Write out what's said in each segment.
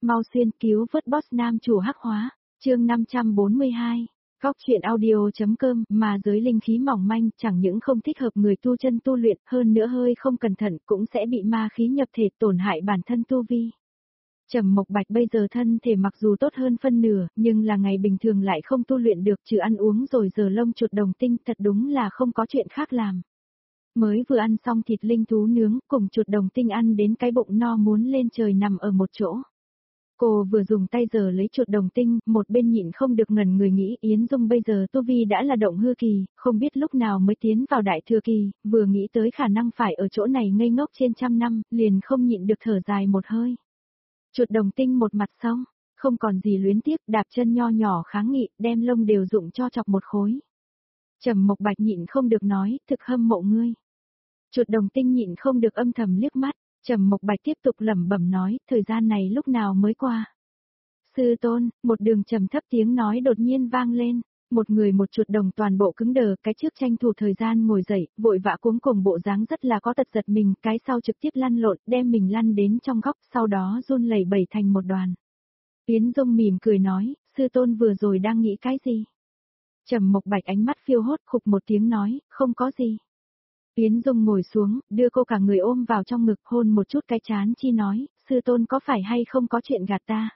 mau xuyên cứu vớt boss nam chủ hắc hóa, chương 542. Góc truyện audio.com mà giới linh khí mỏng manh chẳng những không thích hợp người tu chân tu luyện, hơn nữa hơi không cẩn thận cũng sẽ bị ma khí nhập thể tổn hại bản thân tu vi. Trầm Mộc Bạch bây giờ thân thể mặc dù tốt hơn phân nửa, nhưng là ngày bình thường lại không tu luyện được, trừ ăn uống rồi giờ lông chuột đồng tinh, thật đúng là không có chuyện khác làm. Mới vừa ăn xong thịt linh thú nướng, cùng chuột đồng tinh ăn đến cái bụng no muốn lên trời nằm ở một chỗ. Cô vừa dùng tay giờ lấy chuột đồng tinh, một bên nhịn không được ngẩn người nghĩ Yến Dung bây giờ tu vi đã là động hư kỳ, không biết lúc nào mới tiến vào đại thừa kỳ, vừa nghĩ tới khả năng phải ở chỗ này ngây ngốc trên 100 năm, liền không nhịn được thở dài một hơi. Chuột đồng tinh một mặt xong, không còn gì luyến tiếc, đạp chân nho nhỏ kháng nghị, đem lông đều dụng cho chọc một khối. Trầm Mộc Bạch nhịn không được nói, thực hâm mộ ngươi. Chuột đồng tinh nhịn không được âm thầm liếc mắt. Trầm Mộc Bạch tiếp tục lẩm bẩm nói, thời gian này lúc nào mới qua. Sư tôn, một đường trầm thấp tiếng nói đột nhiên vang lên, một người một chuột đồng toàn bộ cứng đờ, cái trước tranh thủ thời gian ngồi dậy, vội vã cuống cuồng bộ dáng rất là có tật giật mình, cái sau trực tiếp lăn lộn, đem mình lăn đến trong góc, sau đó run lẩy bẩy thành một đoàn. Yến Dung mỉm cười nói, sư tôn vừa rồi đang nghĩ cái gì? Trầm Mộc Bạch ánh mắt phiêu hốt khục một tiếng nói, không có gì. Yến Dung ngồi xuống, đưa cô cả người ôm vào trong ngực hôn một chút cái chán chi nói, sư tôn có phải hay không có chuyện gạt ta?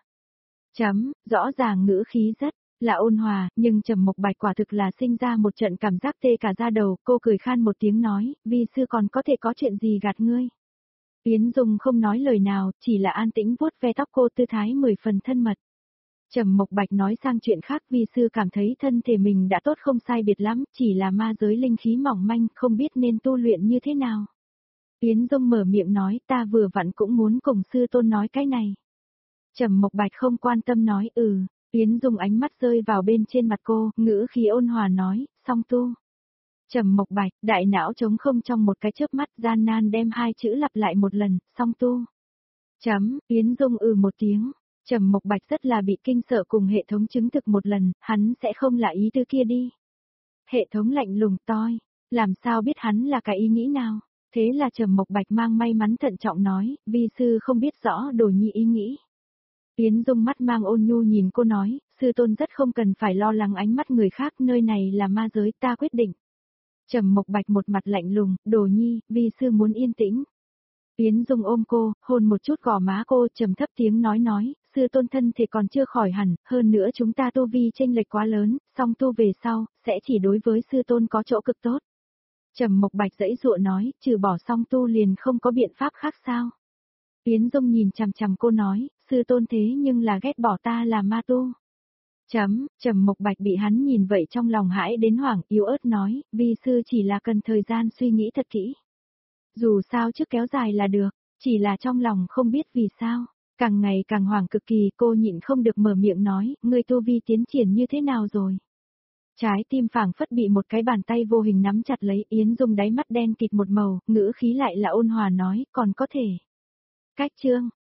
Rõ ràng ngữ khí rất là ôn hòa, nhưng Trầm Mộc Bạch quả thực là sinh ra một trận cảm giác tê cả da đầu, cô cười khan một tiếng nói, vi sư còn có thể có chuyện gì gạt ngươi? Yến Dung không nói lời nào, chỉ là an tĩnh vuốt ve tóc cô tư thái 10 phần thân mật. Trầm Mộc Bạch nói sang chuyện khác, vi sư cảm thấy thân thể mình đã tốt không sai biệt lắm, chỉ là ma giới linh khí mỏng manh, không biết nên tu luyện như thế nào. Yến Dung mở miệng nói, ta vừa vặn cũng muốn cùng sư tôn nói cái này. Trầm Mộc Bạch không quan tâm nói, Yến Dung ánh mắt rơi vào bên trên mặt cô, ngữ khí ôn hòa nói, song tu. Trầm Mộc Bạch, đại não trống không trong một cái chớp mắt, gian nan đem hai chữ lặp lại một lần, song tu. Yến Dung một tiếng. Trầm Mộc Bạch rất là bị kinh sợ cùng hệ thống chứng thực một lần, hắn sẽ không là ý tư kia đi. Hệ thống lạnh lùng toi, làm sao biết hắn là cái ý nghĩ nào? Thế là Trầm Mộc Bạch mang may mắn thận trọng nói, vi sư không biết rõ Đồ Nhi ý nghĩ. Yến Dung mắt mang ôn nhu nhìn cô nói, sư tôn rất không cần phải lo lắng ánh mắt người khác, nơi này là ma giới, ta quyết định. Trầm Mộc Bạch một mặt lạnh lùng, Đồ Nhi, vi sư muốn yên tĩnh. Yến Dung ôm cô, hôn một chút gò má cô, trầm thấp tiếng nói, sư tôn thân thì còn chưa khỏi hẳn, hơn nữa chúng ta tu vi chênh lệch quá lớn, song tu về sau, sẽ chỉ đối với sư tôn có chỗ cực tốt. Trầm Mộc Bạch giãy giụa nói, trừ bỏ song tu liền không có biện pháp khác sao? Yến Dung nhìn chằm chằm cô nói, sư tôn thế nhưng là ghét bỏ ta là ma tu. Trầm Mộc Bạch bị hắn nhìn vậy trong lòng hãi đến hoảng, yếu ớt nói, vi sư chỉ là cần thời gian suy nghĩ thật kỹ. Dù sao trước kéo dài là được, chỉ là trong lòng không biết vì sao, càng ngày càng hoảng cực kỳ, cô nhịn không được mở miệng nói, ngươi tu vi tiến triển như thế nào rồi? Trái tim phảng phất bị một cái bàn tay vô hình nắm chặt lấy, Yến Dung đáy mắt đen kịt một màu, ngữ khí lại là ôn hòa nói, còn có thể. Cách chương,